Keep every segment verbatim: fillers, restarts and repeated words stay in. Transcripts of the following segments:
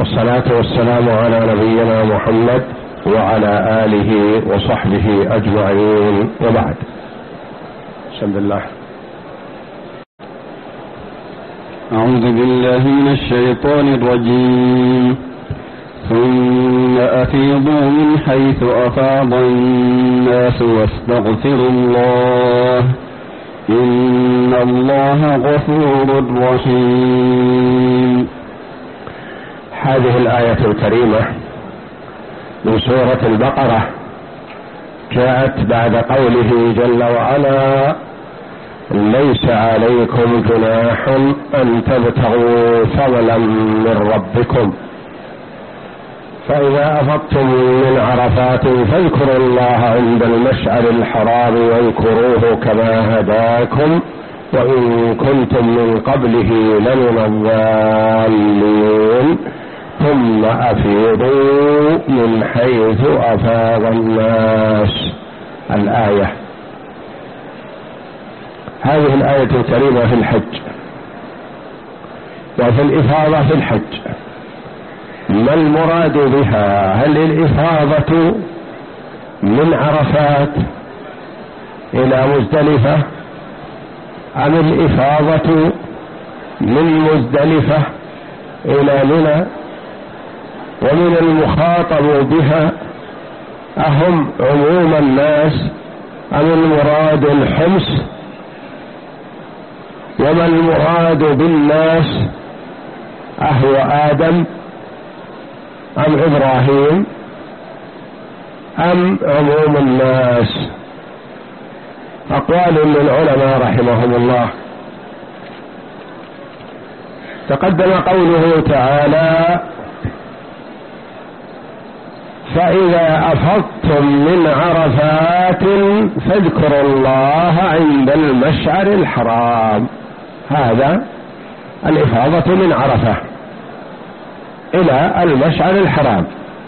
والصلاة والسلام على نبينا محمد وعلى آله وصحبه أجمعين، وبعد. بسم الله. أعوذ بالله من الشيطان الرجيم. ثم أفيضوا من حيث أفاض الناس واستغفروا الله إن الله غفور رحيم. هذه الآية الكريمة من سورة البقرة جاءت بعد قوله جل وعلا: ليس عليكم جناح أن تبتغوا فضلا من ربكم فإذا أفضتم من عرفات فاذكروا الله عند المشعر الحرام واذكروه كما هداكم وإن كنتم من قبله لمن الضالين ثم أفيضوا من حيث أفاض الناس. الآية. هذه الآية الكريمة في الحج وفي الإفاضة في الحج. ما المراد بها؟ هل الإفاضة من عرفات إلى مزدلفة أم الإفاضة من مزدلفة إلى منى؟ ومن المخاطب بها أهم عموم الناس أم المراد الحمص؟ وما المراد بالناس؟ أهو آدم أم إبراهيم أم عموم الناس؟ أقوال للعلماء رحمهم الله. تقدم قوله تعالى: فإذا أفضتم من عرفات فاذكروا الله عند المشعر الحرام. هذا الإفاضة من عرفة إلى المشعر الحرام.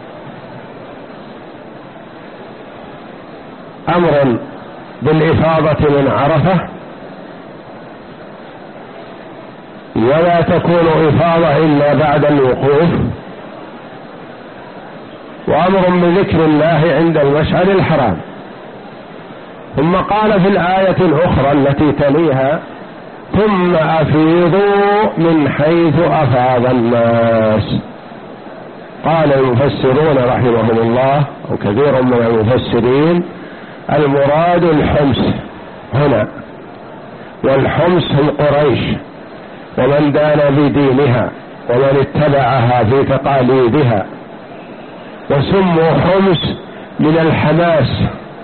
أمر بالإفاضة من عرفة، ولا تكون إفاضة إلا بعد الوقوف، وأمر بذكر الله عند المشعر الحرام. ثم قال في الآية الأخرى التي تليها: ثم أفيضوا من حيث أفاض الناس. قال المفسرون رحمهم الله أو كثير من المفسرين: المراد الحمص هنا، والحمص هم قريش ومن دان بدينها ومن اتبعها في تقاليدها، وسموا حمص من الحماس،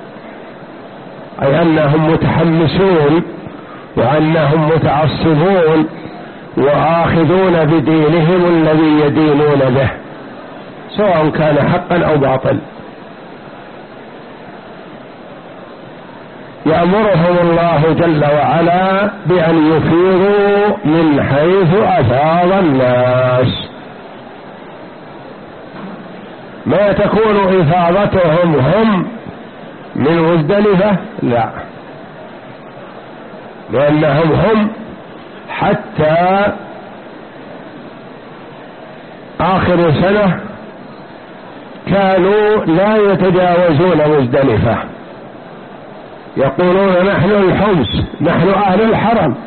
أي أنهم متحمسون وأنهم متعصبون وآخذون بدينهم الذي يدينون به سواء كان حقا أو باطل. يأمرهم الله جل وعلا بأن يفيضوا من حيث أفاض الناس. ما تكون إفاضتهم هم من مزدلفة؟ لا، لأنهم هم حتى آخر سنة كانوا لا يتجاوزون مزدلفة، يقولون نحن الحمص، نحن أهل الحرم،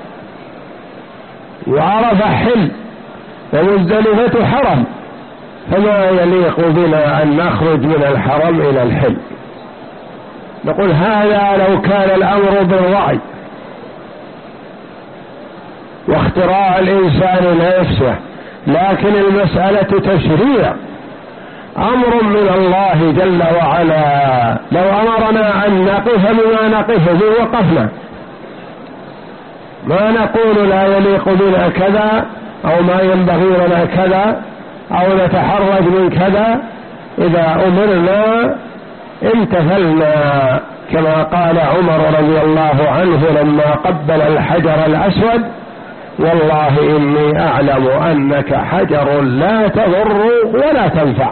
وعرفة حل ومزدلفة حرم، فما يليق بنا أن نخرج من الحرم إلى الحل. نقول هذا لو كان الأمر بالرأي واختراع الإنسان لنفسه، لكن المسألة تشريع، أمر من الله جل وعلا. لو أمرنا أن نقف بما نقف به وقفنا، ما نقول لا يليق بنا كذا أو ما ينبغي لنا كذا أو نتحرج من كذا. إذا أمرنا امتثلنا، كما قال عمر رضي الله عنه لما قبل الحجر الأسود: والله إني أعلم أنك حجر لا تضر ولا تنفع،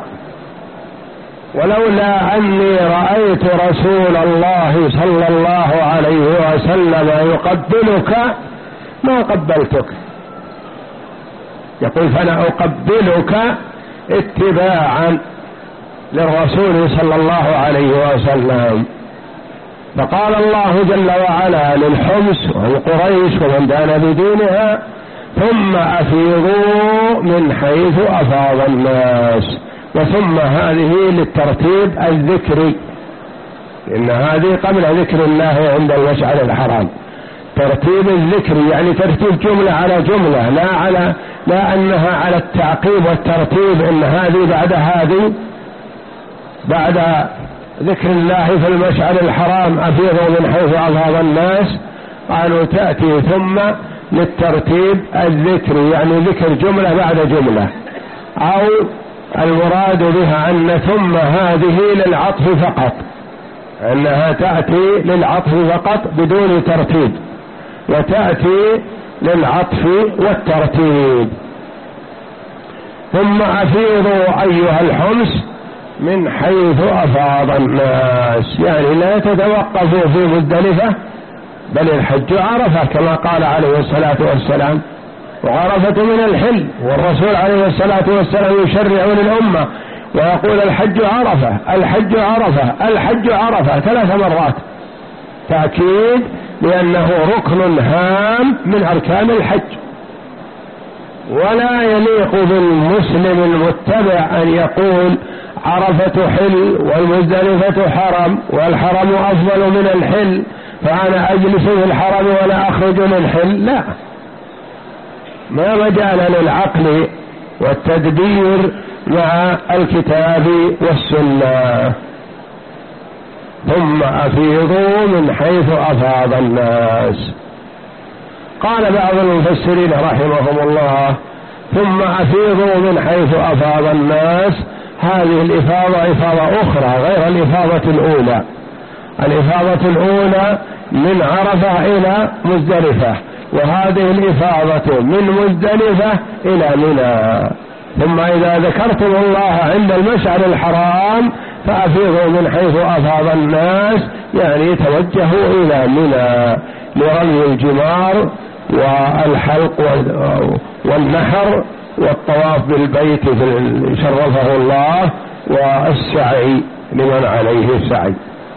ولولا أني رأيت رسول الله صلى الله عليه وسلم يقبلك ما قبلتك. يقول: فأنا أقبلك اتباعا للرسول صلى الله عليه وسلم. فقال الله جل وعلا للحمص والقريش ومن دان بدينها: ثم أفيضوا من حيث أفاض الناس. وثم هذه للترتيب الذكري، إن هذه قبل ذكر الله عند المشعر الحرام، ترتيب الذكري يعني ترتيب جملة على جملة، لا على لا أنها على التعقيب والترتيب، إن هذه بعد هذه. بعد ذكر الله في المشعر الحرام أفيضوا من حيث أفاض الناس، قالوا تأتي ثم للترتيب الذكري يعني ذكر جملة بعد جملة، أو المراد بها أن ثم هذه للعطف فقط، أنها تأتي للعطف فقط بدون ترتيب، وتأتي للعطف والترتيب. ثم أفيضوا أيها الحمص من حيث أفاض الناس، يعني لا تتوقفوا في مزدلفة، بل الحج عرفة كما قال عليه الصلاة والسلام: وعرفة من الحل. والرسول عليه الصلاة والسلام يشرع للأمة ويقول: الحج عرفة، الحج عرفة، الحج عرفة ثلاث مرات، تأكيد لأنه ركن هام من أركان الحج. ولا يليق بالمسلم المتبع أن يقول: عرفة حل والمزدلفة حرم، والحرم أفضل من الحل، فأنا أجلس في الحرم ولا أخرج من الحل. لا، ما مجال للعقل والتدبير مع الكتاب والسنة. ثم أفيضوا من حيث أفاض الناس. قال بعض المفسرين رحمهم الله: ثم أفيضوا من حيث أفاض الناس، هذه الإفاضة إفاضة أخرى غير الإفاضة الأولى. الإفاضة الأولى من عرفة إلى مزدلفة، وهذه الإفاضة من مزدلفة إلى منى. ثم إذا ذكرتم الله عند المشعر الحرام فأفيضوا من حيث أفاض الناس، يعني توجهوا إلى منى لرمي الجمار والحلق والنحر والطواف بالبيت شرفه الله، والسعي لمن عليه السعي.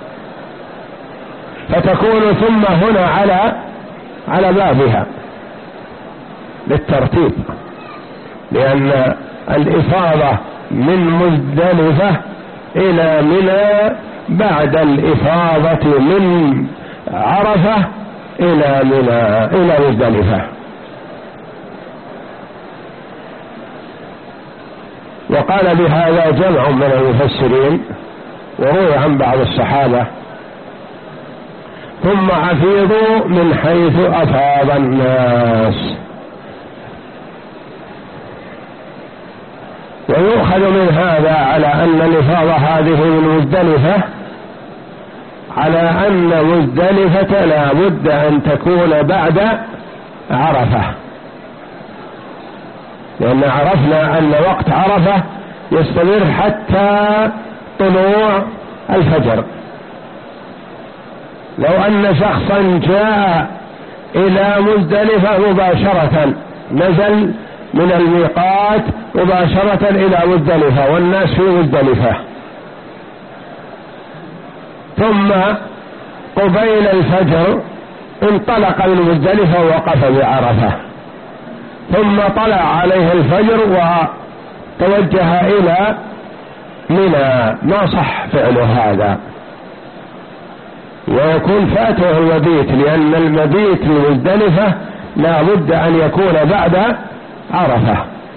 فتكون ثم هنا على على بابها للترتيب، لأن الإفاضة من مزدلفة إلى منى بعد الإفاضة من عرفة إلى منى إلى مزدلفة. وقال بهذا جمع من المفسرين، وروي عن بعض الصحابة: ثم أفيضوا من حيث أفاض الناس. ويؤخذ من هذا على أن الإفاضة هذه من مزدلفة، على أن مزدلفة لا بد أن تكون بعد عرفة، لأن عرفنا أن وقت عرفة يستمر حتى طلوع الفجر. لو أن شخصا جاء إلى مزدلفة مباشرة، نزل من الميقات مباشرة إلى مزدلفة والناس في مزدلفة، ثم قبيل الفجر انطلق من مزدلفة ووقف بعرفة، ثم طلع عليه الفجر وتوجه إلى منى، ما صح فعل هذا، ويكون فاته المبيت، لأن المبيت لمزدلفة لا بد أن يكون بعد عرفة.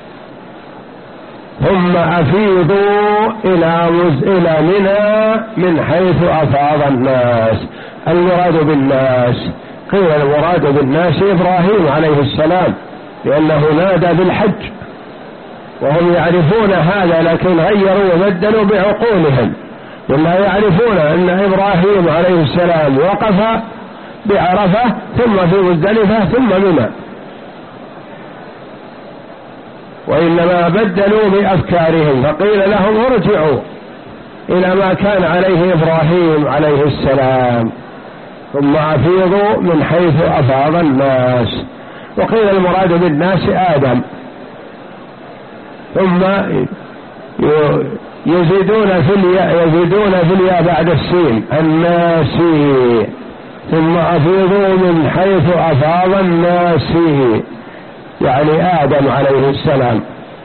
ثم أفيضوا إلى إلى منى من حيث أفاض الناس. المراد بالناس، قيل المراد بالناس إبراهيم عليه السلام، لأنه نادى بالحج، وهم يعرفون هذا لكن غيروا وبدلوا بعقولهم، ولا يعرفون أن إبراهيم عليه السلام وقف بعرفة ثم في مزدلفة ثم منى، وإنما بدلوا بأفكارهم، فقيل لهم ارجعوا إلى ما كان عليه إبراهيم عليه السلام. ثم أفيضوا من حيث أفاض الناس. وقيل المراد بالناس آدم. ثم يزيدون في الياء يزيدون في الياء بعد السين الناسي، ثم أفيضوا من حيث أفاض الناس، يعني آدم عليه السلام.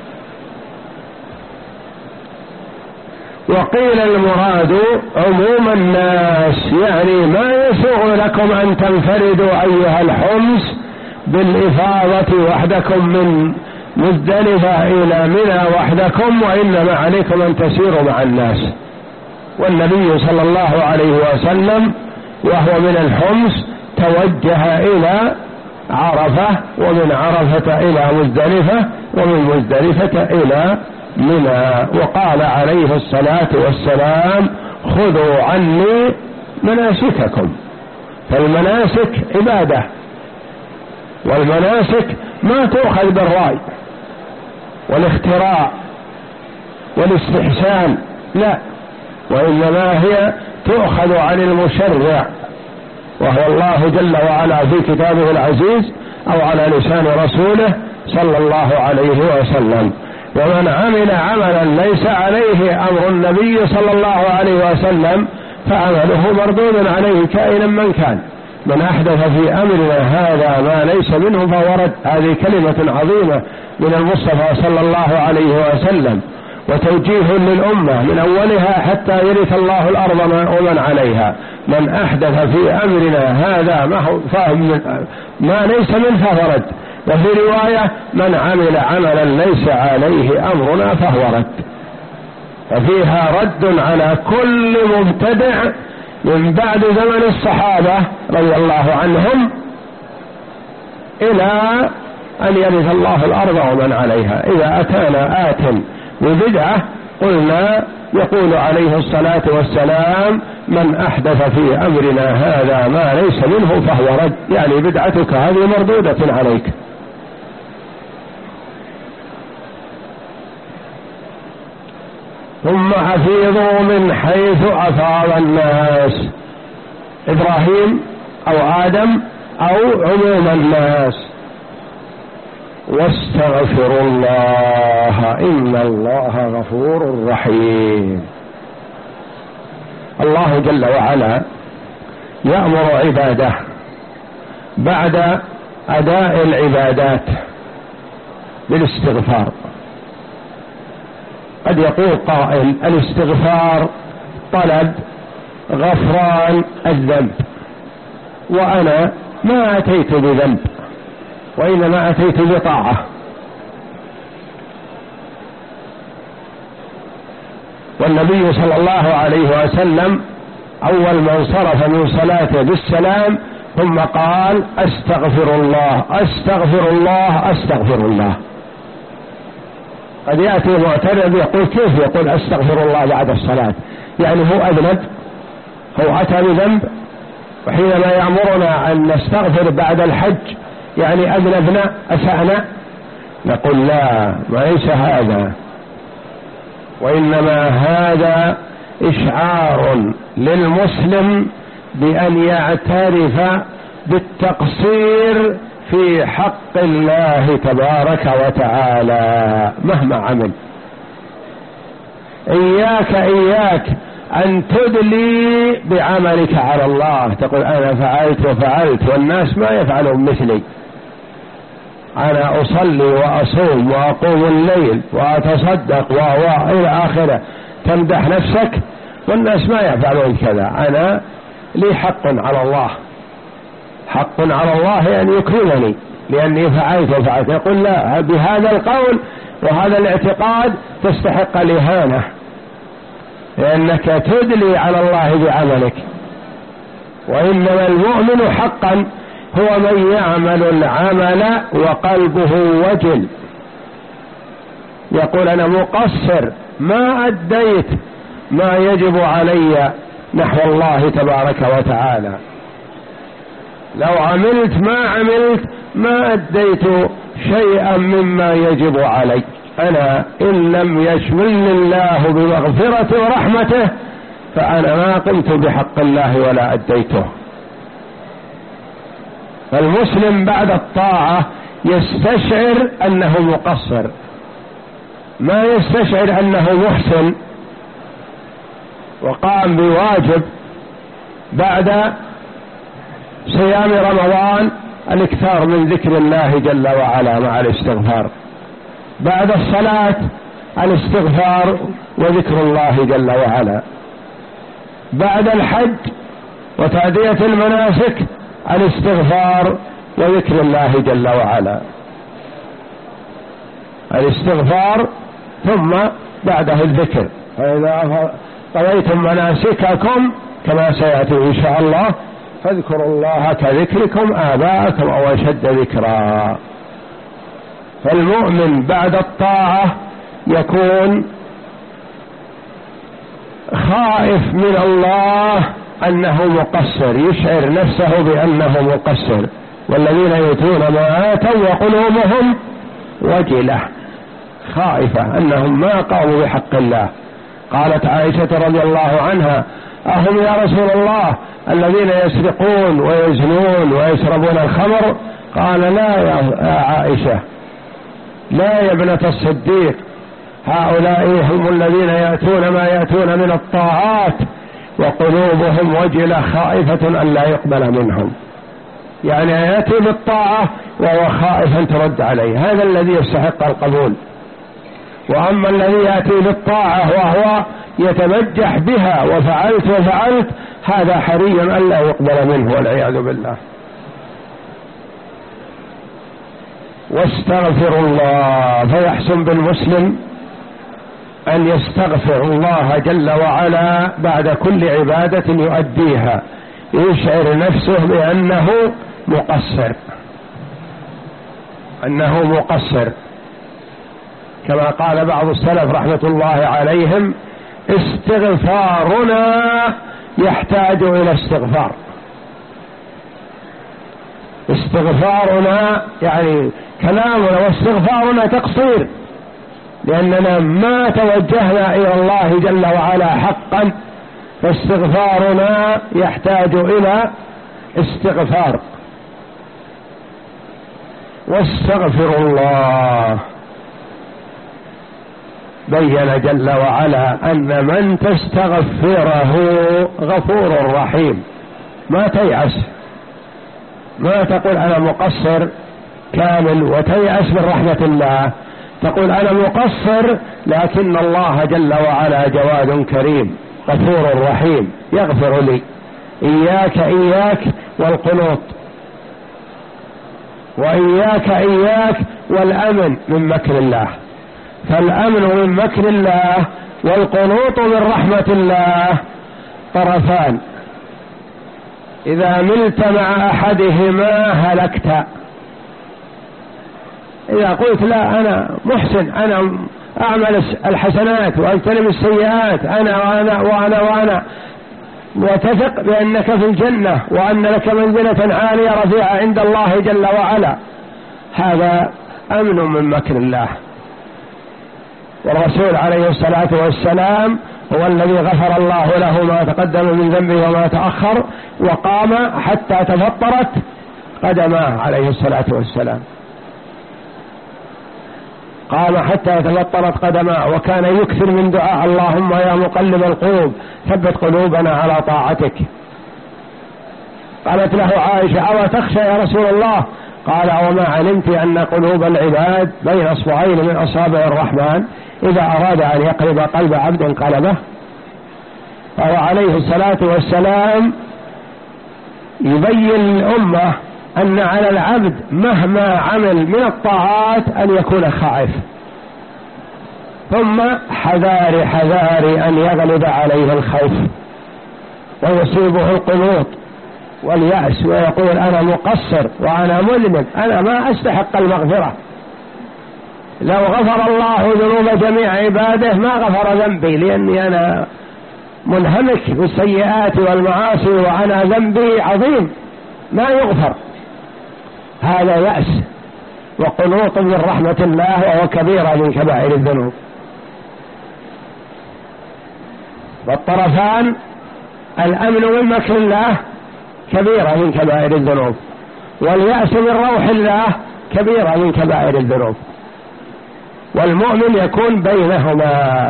وقيل المراد عموم الناس، يعني ما يسوغ لكم أن تنفردوا أيها الحمص بالإفاضة وحدكم من مزدلفة إلى منى وحدكم، وإنما عليكم أن تسيروا مع الناس. والنبي صلى الله عليه وسلم وهو من الحمص توجه إلى عرفة، ومن عرفة إلى مزدلفة، ومن مزدلفة إلى منى، وقال عليه الصلاة والسلام خذوا عني مناسككم. فالمناسك عبادة، والمناسك ما تؤخذ بالرأي والاختراع والاستحسان، لا، وإنما هي تؤخذ عن المشرع وهو الله جل وعلا في كتابه العزيز أو على لسان رسوله صلى الله عليه وسلم. ومن عمل عملا ليس عليه أمر النبي صلى الله عليه وسلم فعمله مردود عليه كائنا من كان. من أحدث في أمرنا هذا ما ليس منه فهو رد. هذه كلمة عظيمة من المصطفى صلى الله عليه وسلم، وتوجيه للأمة من أولها حتى يرث الله الأرض ومن عليها. من أحدث في أمرنا هذا ما هو فاهم ما ليس منه فهو رد. وفي رواية من عمل عملا ليس عليه أمرنا فهو رد. ففيها رد على كل مبتدع من بعد زمن الصحابة رضي الله عنهم إلى أن يرث الله الأرض ومن عليها. إذا أتانا آت ببدعة قلنا يقول عليه الصلاة والسلام من أحدث في أمرنا هذا ما ليس منه فهو رد، يعني بدعتك هذه مردودة عليك. ثم أفيضوا من حيث أفاض الناس، إبراهيم أو آدم أو عموم الناس. واستغفروا الله إن الله غفور رحيم. الله جل وعلا يأمر عباده بعد أداء العبادات بالاستغفار. قد يقول قائل الاستغفار طلب غفران الذنب، وأنا ما أتيت بذنب وإنما أتيت بطاعة. والنبي صلى الله عليه وسلم أول من صرف من صلاته بالسلام ثم قال أستغفر الله أستغفر الله أستغفر الله. قد يأتي معترض يقول كيف يقول أستغفر الله بعد الصلاة؟ يعني هو أذنب، هو أتى بذنب، وحينما يأمرنا أن نستغفر بعد الحج يعني أذنبنا أسأنا؟ نقول لا، ما ليس هذا، وإنما هذا إشعار للمسلم بأن يعترف بالتقصير في حق الله تبارك وتعالى مهما عمل. إياك إياك أن تدلي بعملك على الله، تقول أنا فعلت وفعلت والناس ما يفعلون مثلي، أنا أصلي وأصوم وأقوم الليل وأتصدق وإلى آخره، تمدح نفسك والناس ما يفعلون كذا. أنا لي حق على الله، حق على الله أن يكرمني لأني فعلت وفعلت. يقول لا، بهذا القول وهذا الاعتقاد تستحق الإهانة، لأنك تدلي على الله بعملك. وإنما المؤمن حقا هو من يعمل العمل وقلبه وجل، يقول أنا مقصر ما أديت ما يجب علي نحو الله تبارك وتعالى، لو عملت ما عملت ما أديت شيئا مما يجب علي. أنا إن لم يشملني الله بمغفرة ورحمته فأنا ما قمت بحق الله ولا أديته. فالمسلم بعد الطاعة يستشعر أنه مقصر، ما يستشعر أنه محسن وقام بواجب بعد صيام رمضان الاكثار من ذكر الله جل وعلا مع الاستغفار، بعد الصلاة الاستغفار وذكر الله جل وعلا، بعد الحج وتأدية المناسك الاستغفار وذكر الله جل وعلا، الاستغفار ثم بعده الذكر. فإذا قضيتم مناسككم كما سيأتي إن شاء الله فاذكروا الله كذكركم آباءكم أو أشد ذكرا. فالمؤمن بعد الطاعة يكون خائف من الله أنه مقصر، يشعر نفسه بأنه مقصر، والذين يؤتون ما آتوا وقلوبهم وجلة، خائفة أنهم ما قاموا بحق الله. قالت عائشة رضي الله عنها: أهم يا رسول الله الذين يسرقون ويزنون ويشربون الخمر؟ قال: لا يا عائشة، لا يا ابنة الصديق، هؤلاء هم الذين يأتون ما يأتون من الطاعات وقلوبهم وجلة خائفة أن لا يقبل منهم، يعني يأتي بالطاعة وهو خائف أن ترد عليه، هذا الذي يستحق القبول. وأما الذي يأتي بالطاعة وهو يتبجح بها وفعلت وفعلت، هذا حري أن لا يقبل منه والعياذ بالله. واستغفر الله، فيحسن بالمسلم أن يستغفر الله جل وعلا بعد كل عبادة يؤديها، يشعر نفسه بأنه مقصر، أنه مقصر، كما قال بعض السلف رحمة الله عليهم: استغفارنا يحتاج إلى استغفار. استغفارنا يعني كلامنا واستغفارنا تقصير، لأننا ما توجهنا إلى الله جل وعلا حقا، فاستغفارنا يحتاج إلى استغفار. واستغفر الله، بين جل وعلا أن من تستغفره غفور رحيم. ما تيأس، ما تقول أنا مقصر كامل وتيأس من رحمة الله، تقول أنا مقصر لكن الله جل وعلا جواد كريم غفور رحيم يغفر لي. إياك إياك والقنوط، وإياك إياك والأمن من مكر الله. فالأمن من مكر الله والقنوط من رحمة الله طرفان، إذا ملت مع أحدهما هلكت. إذا قلت لا أنا محسن، أنا أعمل الحسنات وأجتنب السيئات، أنا وأنا وأنا وأنا وتثق بأنك في الجنة وأن لك منزلة عالية رفيعة عند الله جل وعلا، هذا أمن من مكر الله. والرسول عليه الصلاة والسلام هو الذي غفر الله له ما تقدم من ذنبه وما تأخر، وقام حتى تفطرت قدماه عليه الصلاة والسلام، قام حتى تفطرت قدماه، وكان يكثر من دعاء: اللهم يا مقلب القلوب ثبت قلوبنا على طاعتك. قالت له عائشة: أو تخشى يا رسول الله؟ قال: وما علمت أن قلوب العباد بين أصبعين من أصابع الرحمن، إذا أراد أن يقلب قلب عبد قلبه. فهو عليه الصلاة والسلام يبين للأمة أن على العبد مهما عمل من الطاعات أن يكون خائف، ثم حذار حذار أن يغلب عليه الخوف ويصيبه القنوط واليأس، ويقول أنا مقصر وأنا مذنب، أنا ما أستحق المغفرة، لو غفر الله ذنوب جميع عباده ما غفر ذنبي، لأني أنا منهمك بالسيئات والمعاصي وأنا ذنبي عظيم ما يغفر. هذا يأس وقنوط من رحمة الله، وهو كبيرة من كبائر الذنوب. والطرفان الأمن من مكر الله كبيرة من كبائر الذنوب، واليأس من روح الله كبيرة من كبائر الذنوب. والمؤمن يكون بينهما.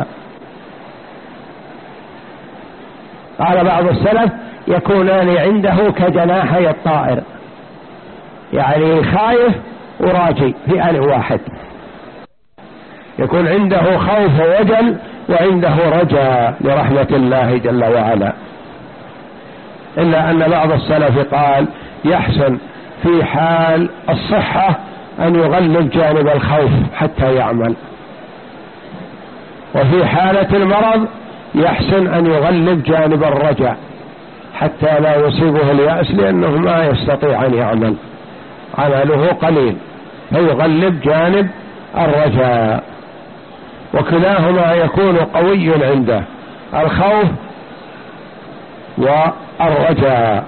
قال بعض السلف يكونان عنده كجناحي الطائر، يعني خايف وراجي في آن واحد، يكون عنده خوف ووجل وعنده رجاء لرحمة الله جل وعلا. إلا أن بعض السلف قال يحسن في حال الصحة أن يغلب جانب الخوف حتى يعمل، وفي حالة المرض يحسن أن يغلب جانب الرجاء حتى لا يصيبه اليأس، لأنه ما يستطيع أن يعمل، عمله قليل، فيغلب جانب الرجاء، وكلاهما يكون قوي عنده، الخوف والرجاء.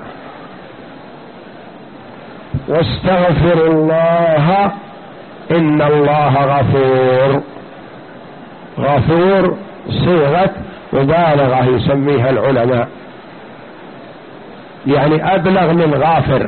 واستغفر الله إن الله غفور. غفور صيغة مبالغة يسميها العلماء، يعني أبلغ من غافر.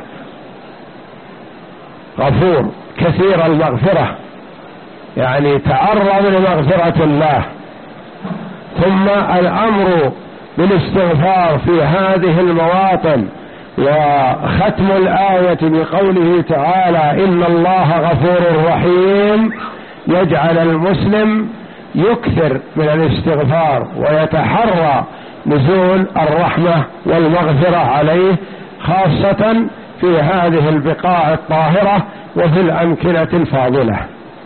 غفور كثير المغفرة، يعني تعرض لمغفرة الله. ثم الأمر بالاستغفار في هذه المواطن، وختم الآية بقوله تعالى إن الله غفور رحيم، يجعل المسلم يكثر من الاستغفار ويتحرى نزول الرحمة والمغفرة عليه، خاصة في هذه البقاع الطاهرة وفي الأمكنة الفاضلة.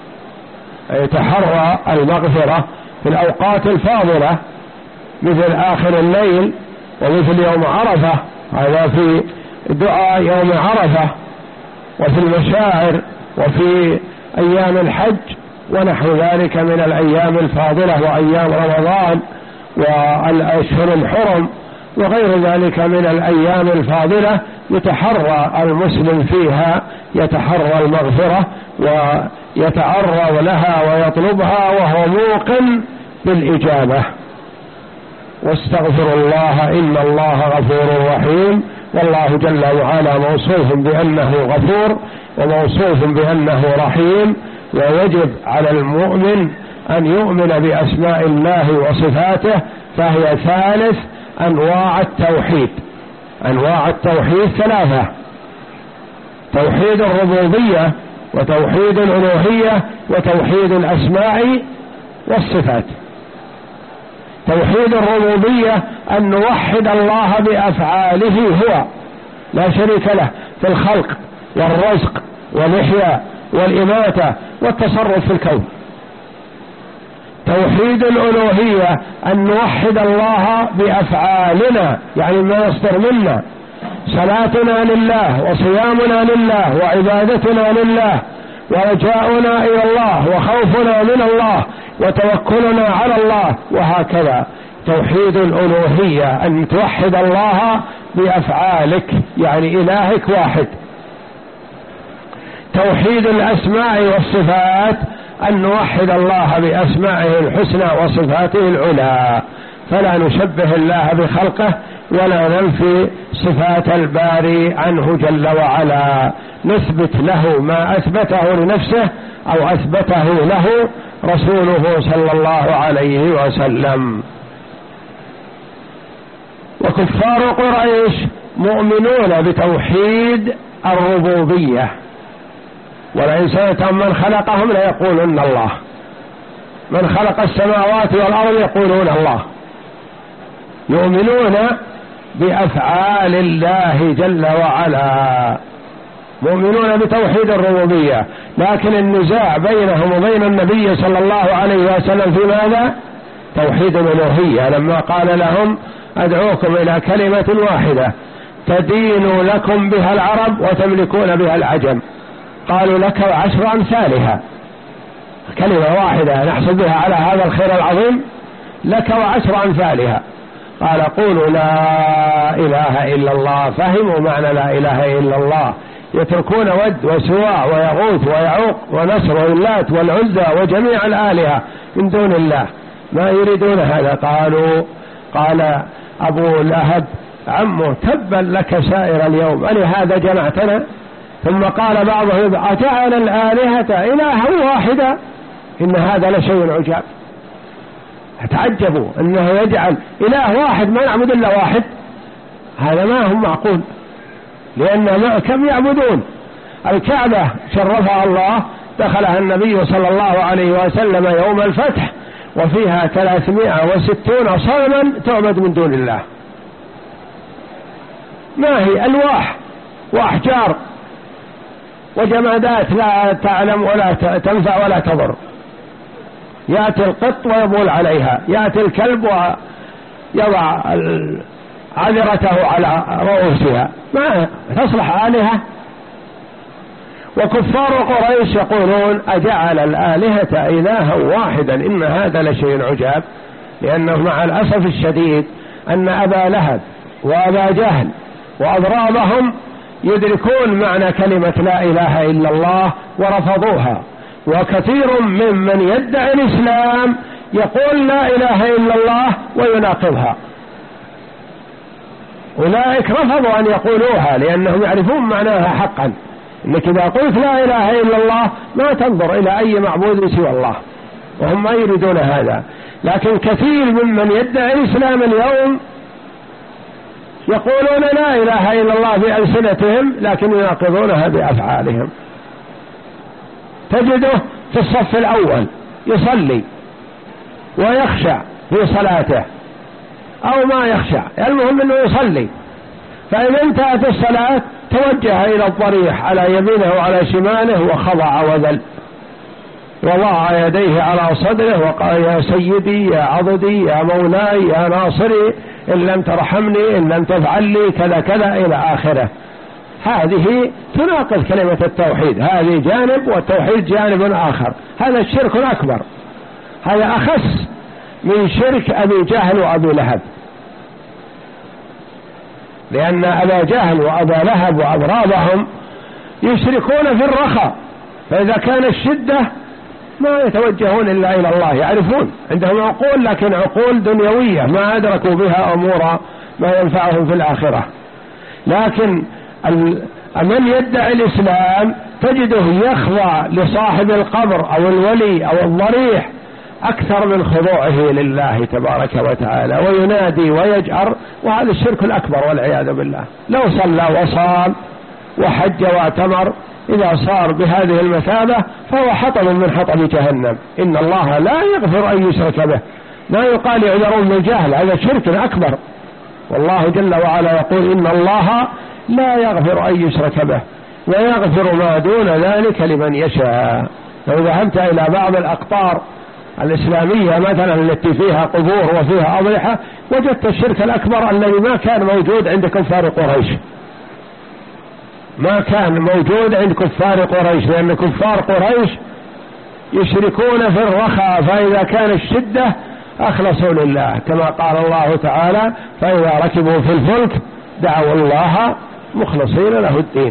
يتحرى المغفرة في الأوقات الفاضلة مثل آخر الليل ومثل يوم عرفة، هذا في دعاء يوم عرفة، وفي المشاعر، وفي أيام الحج ونحو ذلك من الأيام الفاضلة، وأيام رمضان والأشهر الحرم وغير ذلك من الأيام الفاضلة، يتحرى المسلم فيها، يتحرى المغفرة ويتعرض لها ويطلبها وهو موقن بالإجابة. واستغفر الله إن الله غفور رحيم. والله جل وعلا موصوف بأنه غفور وموصوف بأنه رحيم، ويجب على المؤمن أن يؤمن بأسماء الله وصفاته، فهي ثالث أنواع التوحيد. أنواع التوحيد ثلاثة: توحيد الربوبية، وتوحيد الألوهية، وتوحيد الأسماء والصفات. توحيد الربوبية أن نوحد الله بأفعاله هو لا شريك له في الخلق والرزق والإحياء والإماتة والتصرف في الكون. توحيد الألوهية أن نوحد الله بأفعالنا، يعني ما يصدر منا، صلاتنا لله، وصيامنا لله، وعبادتنا لله، ورجاؤنا إلى الله، وخوفنا من الله، وتوكلنا على الله، وهكذا. توحيد الألوهية أن توحد الله بأفعالك، يعني إلهك واحد. توحيد الأسماء والصفات أن نوحد الله بأسمائه الحسنى وصفاته العلى، فلا نشبه الله بخلقه ولا ننفي صفات الباري عنه جل وعلا، نثبت له ما أثبته لنفسه أو أثبته له رسوله صلى الله عليه وسلم. وكفار قريش مؤمنون بتوحيد الربوبية، ولئن سألتهم من خلقهم ليقولن الله، من خلق السماوات والأرض يقولون الله. يؤمنون بأفعال الله جل وعلا، مؤمنون بتوحيد الربوبية، لكن النزاع بينهم وبين النبي صلى الله عليه وسلم في ماذا؟ توحيد الألوهية، لما قال لهم أدعوكم إلى كلمة واحدة تدين لكم بها العرب وتملكون بها العجم، قالوا لك وعشر أمثالها، كلمة واحدة نحصل بها على هذا الخير العظيم، لك وعشر أمثالها. قال قولوا لا إله إلا الله، فهموا معنى لا إله إلا الله، يتركون ود وسواع ويغوث ويعوق ونصر واللات والعزى وجميع الآلهة من دون الله، ما يريدون هذا. قالوا قال أبو لهب عمه تبا لك سائر اليوم، ألهذا جمعتنا؟ ثم قال بعضهم أجعل الآلهة إلها واحدا، إن هذا لشيء عجاب. تعجبوا أنه يجعل إله واحد ما يعبد إلا واحد، هذا ما هو معقول، لأن ما كم يعبدون. الكعبة شرفها الله دخلها النبي صلى الله عليه وسلم يوم الفتح وفيها ثلاثمائة وستون صنما تعبد من دون الله. ما هي؟ ألواح وأحجار وجمادات لا تعلم ولا تنفع ولا تضر. يأتي القط ويبول عليها، يأتي الكلب ويضع عذرته على رؤوسها، ما تصلح آلهة. وكفار قريش يقولون أجعل الآلهة إلها واحدا إن هذا لشيء عجاب، لأنه مع الأسف الشديد أن أبا لهب وأبا جهل وأضرابهم يدركون معنى كلمة لا إله إلا الله ورفضوها، وكثير ممن يدعي الإسلام يقول لا إله إلا الله ويناقضها. أولئك رفضوا أن يقولوها لأنهم يعرفون معناها حقا، إنك إذا قلت لا إله إلا الله ما تنظر إلى أي معبود سوى الله، وهم ما يريدون هذا. لكن كثير ممن يدعي الإسلام اليوم يقولون لا إله إلا الله بألسنتهم لكن يناقضونها بأفعالهم. تجده في الصف الأول يصلي ويخشع في صلاته أو ما يخشع، المهم أنه يصلي، فإذا انتهت الصلاة توجه إلى الضريح على يمينه وعلى شماله وخضع وذل وضع يديه على صدره وقال يا سيدي يا عضدي يا مولاي يا ناصري إن لم ترحمني إن لم تفعل لي كذا كذا إلى آخره. هذه تناقض كلمة التوحيد، هذه جانب والتوحيد جانب آخر، هذا الشرك الأكبر، هذا أخس من شرك أبي جهل وأبي لهب، لأن أبا جهل وأبا لهب وأضرابهم يشركون في الرخاء، فإذا كان الشدة ما يتوجهون إلا إلى الله، يعرفون عندهم عقول لكن عقول دنيوية ما أدركوا بها أمور ما ينفعهم في الآخرة. لكن من يدعي الإسلام تجده يخضع لصاحب القبر أو الولي أو الضريح أكثر من خضوعه لله تبارك وتعالى، وينادي ويجأر، وهذا الشرك الأكبر والعياذ بالله. لو صلى وصام وحج واعتمر إذا صار بهذه المثابة فهو حطب من حطب جهنم. إن الله لا يغفر أن يشرك به، لا يقال يعذرون من الجهل، هذا شرك أكبر، والله جل وعلا يقول إن الله لا يغفر أن يشرك به ويغفر ما دون ذلك لمن يشاء. لو ذهبت إلى بعض الأقطار الإسلامية مثلا التي فيها قبور وفيها أضرحة وجدت الشرك الأكبر الذي ما كان موجود عند كفار قريش، ما كان موجود عند كفار قريش، لأن كفار قريش يشركون في الرخاء، فإذا كان الشدة أخلصوا لله كما قال الله تعالى فإذا ركبوا في الفلك دعوا الله مخلصين له الدين.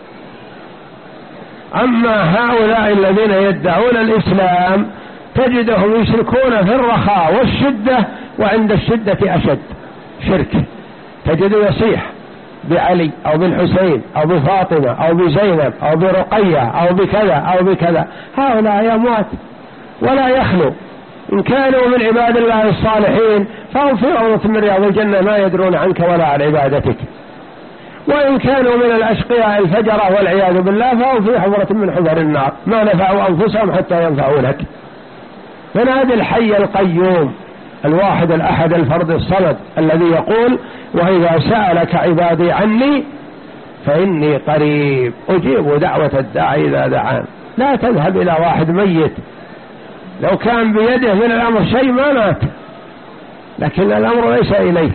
أما هؤلاء الذين يدعون الإسلام تجدهم يشركون في الرخاء والشدة، وعند الشدة أشد شرك، تجده يصيح بعلي أو بالحسين أو بفاطمة أو بزينب أو برقية أو بكذا أو بكذا، هؤلاء أموات ولا يخلو، إن كانوا من عباد الله الصالحين فهم في روضة من رياض الجنة ما يدرون عنك ولا عن عبادتك، وإن كانوا من الأشقياء الفجرة والعياذ بالله فهم في حفرة من حفر النار ما نفعوا أنفسهم حتى ينفعوا لك. فنادي الحي القيوم الواحد الأحد الفرد الصمد الذي يقول وإذا سألك عبادي عني فإني قريب أجيب دعوة الداعي إذا دعان. لا تذهب إلى واحد ميت، لو كان بيده من الأمر شيء ما مات، لكن الأمر ليس إليه،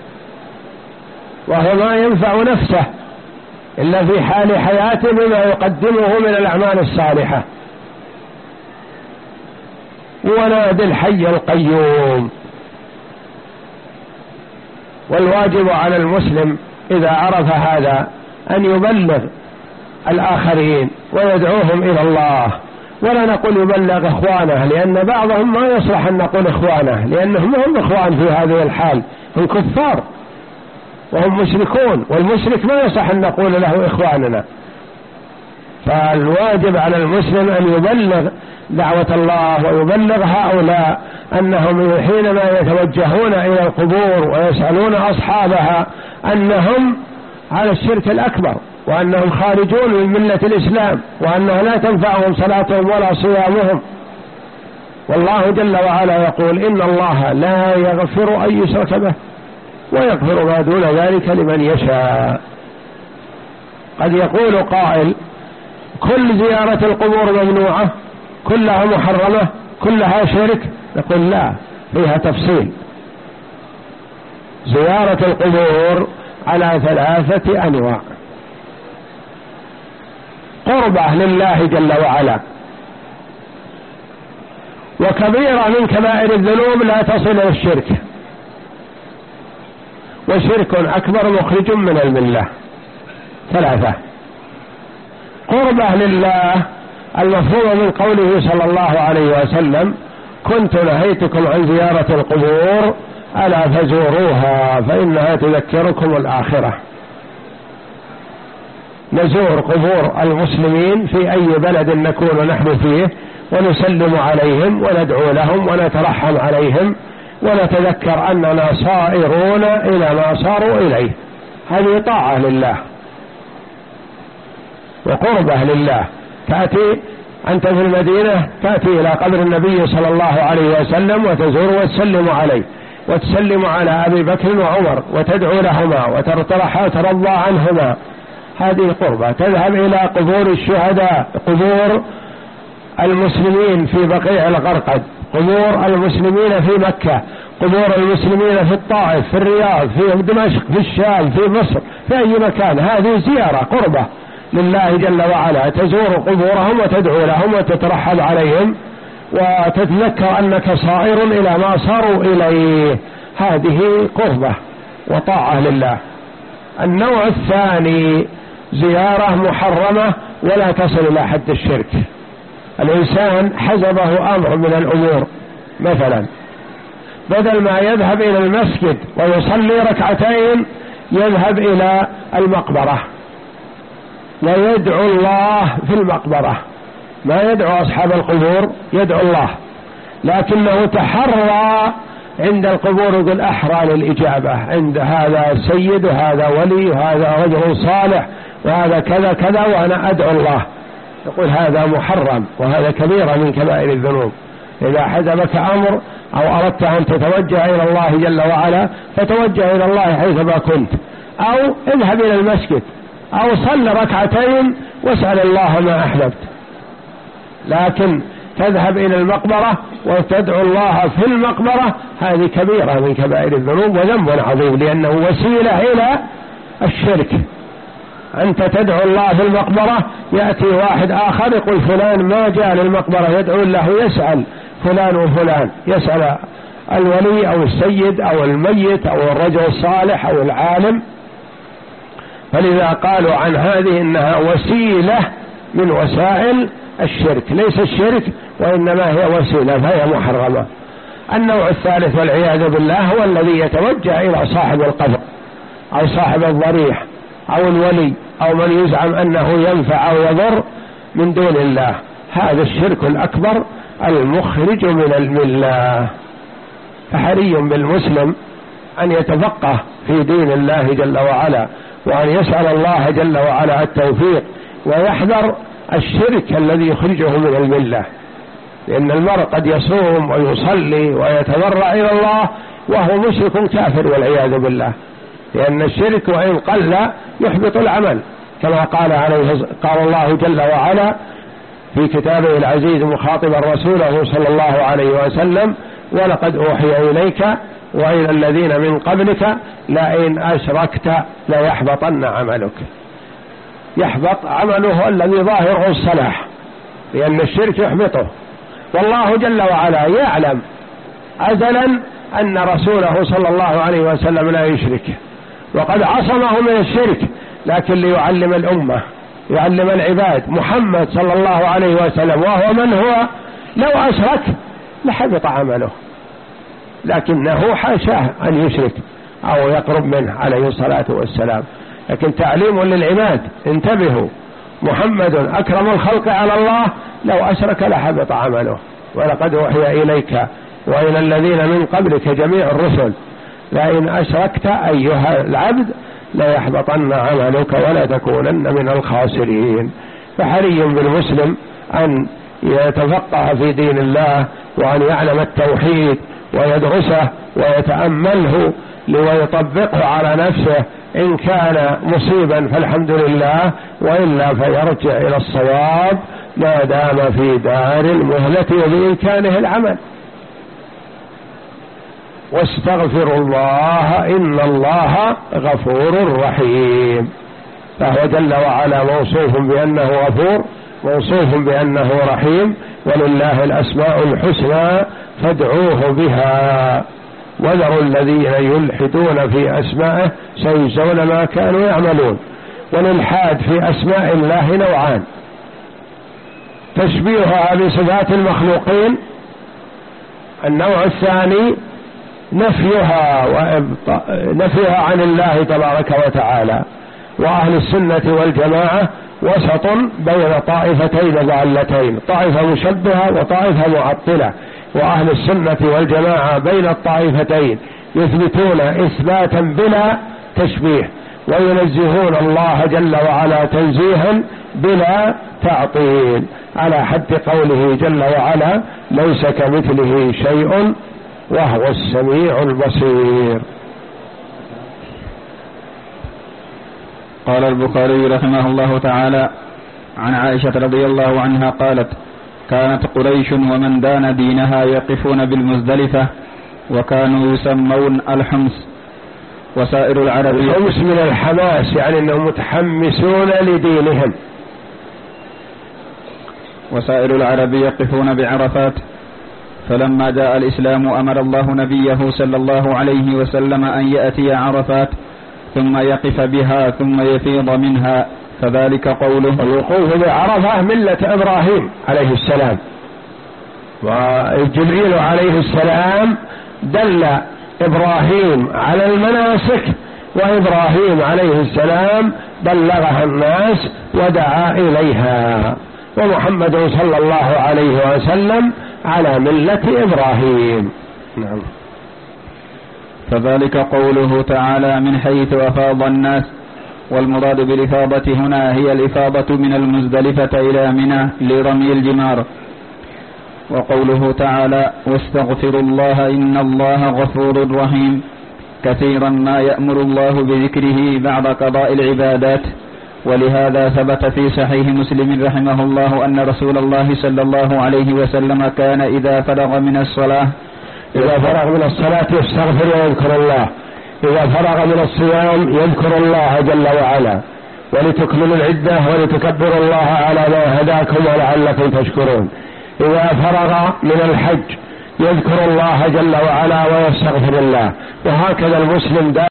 وهو ما ينفع نفسه إلا في حال حياته بما يقدمه من الأعمال الصالحة. ونادي الحي القيوم. والواجب على المسلم إذا عرف هذا أن يبلغ الآخرين ويدعوهم إلى الله، ولا نقول يبلغ إخوانه، لأن بعضهم ما يصلح أن نقول إخوانه، لأنهم هم إخوان في هذه الحال، هم كفار وهم مشركون، والمشرك ما يصح أن نقول له إخواننا. فالواجب على المسلم أن يبلغ دعوة الله ويبلغ هؤلاء أنهم حينما يتوجهون إلى القبور ويسألون أصحابها أنهم على الشرك الأكبر، وأنهم خارجون من ملة الإسلام، وأنها لا تنفعهم صلاتهم ولا صيامهم. والله جل وعلا يقول إن الله لا يغفر أن يشرك به ويغفر ما دون ذلك لمن يشاء. قد يقول قائل كل زيارة القبور ممنوعة، كلها محرمة، كلها شرك؟ نقول لا، فيها تفصيل. زيارة القبور على ثلاثة أنواع: قربة لله جل وعلا، وكبيرة من كبائر الذنوب لا تصل إلى الشرك، وشرك أكبر مخرج من الملة. ثلاثة. قربة لله المفهوم من قوله صلى الله عليه وسلم: كنت نهيتكم عن زيارة القبور ألا فزوروها فإنها تذكركم الآخرة. نزور قبور المسلمين في أي بلد نكون نحن فيه، ونسلم عليهم وندعو لهم ونترحم عليهم، ونتذكر أننا صائرون إلى ما صاروا إليه. هذه طاعة لله وقربة لله. تأتي أنت في المدينة، تأتي إلى قبر النبي صلى الله عليه وسلم وتزور وتسلم عليه، وتسلم على أبي بكر وعمر وتدعو لهما وترضى عنهما، هذه قربة. تذهب إلى قبور الشهداء، قبور المسلمين في بقيع الغرقد، قبور المسلمين في مكة، قبور المسلمين في الطائف، في الرياض، في دمشق، في الشام، في مصر، في أي مكان، هذه زيارة قربة لله جل وعلا. تزور قبورهم وتدعو لهم وتترحب عليهم وتتذكر أنك صائر إلى ما صاروا إليه، هذه قربة وطاعة لله. النوع الثاني زيارة محرمة ولا تصل إلى حد الشرك. الإنسان حزبه أمر من الأمور، مثلا بدل ما يذهب إلى المسجد ويصلي ركعتين يذهب إلى المقبرة ويدعو الله في المقبرة، ما يدعو أصحاب القبور، يدعو الله، لكنه تحرى عند القبور، يقول أحرى للإجابة، عند هذا سيد وهذا ولي وهذا رجل صالح وهذا كذا كذا وأنا أدعو الله. يقول هذا محرم وهذا كبيرة من كبائر الذنوب. إذا حزبك أمر أو أردت أن تتوجه إلى الله جل وعلا فتوجه إلى الله حيثما كنت، أو اذهب إلى المسجد أو صل ركعتين واسأل الله ما أحببت. لكن تذهب إلى المقبرة وتدعو الله في المقبرة، هذه كبيرة من كبائر الذنوب وذنب عظيم، لأنه وسيلة إلى الشرك. أنت تدعو الله في المقبرة، يأتي واحد آخر يقول فلان ما جاء للمقبرة، يدعو له، يسأل فلان وفلان، يسأل الولي أو السيد أو الميت أو الرجل الصالح أو العالم. فلذا قالوا عن هذه إنها وسيلة من وسائل الشرك، ليس الشرك وإنما هي وسيلة فهي محرمة. النوع الثالث والعياذ بالله هو الذي يتوجه إلى صاحب القبر أو صاحب الضريح أو الولي أو من يزعم أنه ينفع أو يضر من دون الله، هذا الشرك الأكبر المخرج من الملة. فحري بالمسلم أن يتفقه في دين الله جل وعلا، وأن يسأل الله جل وعلا التوفيق، ويحذر الشرك الذي يخرجه من الملة، لأن المرء قد يصوم ويصلي ويتضرع إلى الله وهو مشرك كافر والعياذ بالله، لأن الشرك وإن قل يحبط العمل، كما قال عليه قال الله جل وعلا في كتابه العزيز مخاطبا رسوله صلى الله عليه وسلم: ولقد أوحي إليك وإلى الذين من قبلك لئن أشركت ليحبطن عملك. يحبط عمله الذي ظاهره الصلاح، لأن الشرك يحبطه. والله جل وعلا يعلم أزلا أن رسوله صلى الله عليه وسلم لا يشرك، وقد عصمه من الشرك، لكن ليعلم الأمة، يعلم العباد محمد صلى الله عليه وسلم، وهو من هو لو أشرك لحبط عمله، لكنه حاشاه أن يشرك أو يقرب منه عليه الصلاة والسلام. لكن تعليم للعباد: انتبهوا محمد أكرم الخلق على الله، لو أشرك لحبط عمله. ولقد أوحي إليك وإلى الذين من قبلك جميع الرسل لئن أشركت أيها العبد ليحبطن عملك ولا تكونن من الخاسرين. فحري بالمسلم أن يتفقه في دين الله وأن يعلم التوحيد ويدرسه ويتأمله ويطبقه على نفسه، إن كان مصيبا فالحمد لله، وإلا فيرجع إلى الصواب ما دام في دار المهلة وبإمكانه العمل. واستغفروا الله إن الله غفور رحيم. فهو جل وعلا موصوف بأنه غفور، موصوف بأنه رحيم، ولله الأسماء الحسنى فادعوه بها. وذروا الذين يلحدون في أسمائه سيجزون ما كانوا يعملون. والإلحاد في أسماء الله نوعان: تشبيهها بصفات المخلوقين، النوع الثاني نفيها نفيها عن الله تبارك وتعالى. وأهل السنة والجماعة وسط بين طائفتين ضالتين، طائفة مشبهة وطائفة معطلة. وأهل السنة والجماعة بين الطائفتين، يثبتون إثباتا بلا تشبيه، وينزهون الله جل وعلا تنزيها بلا تعطيل، على حد قوله جل وعلا: ليس كمثله شيء وهو السميع البصير. قال البخاري رحمه الله تعالى عن عائشة رضي الله عنها قالت: كانت قريش ومن دان دينها يقفون بالمزدلفة وكانوا يسمون الحمص. وسائر العرب الحمص من الحماس، يعني أنهم متحمسون لدينهم. وسائر العرب يقفون بعرفات. فلما جاء الإسلام أمر الله نبيه صلى الله عليه وسلم أن يأتي عرفات ثم يقف بها ثم يفيض منها، فذلك قوله: الوقوف بعرفة ملة إبراهيم عليه السلام. وجبريل عليه السلام دل إبراهيم على المناسك، وإبراهيم عليه السلام بلغها الناس ودعا إليها، ومحمد صلى الله عليه وسلم على ملة إبراهيم. نعم. فذلك قوله تعالى: من حيث أفاض الناس. والمراد بالإفاضة هنا هي الإفاضة من المزدلفة إلى منى لرمي الجمار. وقوله تعالى: واستغفروا الله إن الله غفور رحيم. كثيرا ما يأمر الله بذكره بعد قضاء العبادات. ولهذا ثبت في صحيح مسلم رحمه الله أن رسول الله صلى الله عليه وسلم كان إذا فرغ من الصلاة إذا فرغ من الصلاة يستغفر ويذكر الله، إذا فرغ من الصيام يذكر الله جل وعلا، ولتكملوا العدة ولتكبروا الله على ما هداكم ولعلكم تشكرون. إذا فرغ من الحج يذكر الله جل وعلا ويستغفر الله. وهكذا المسلم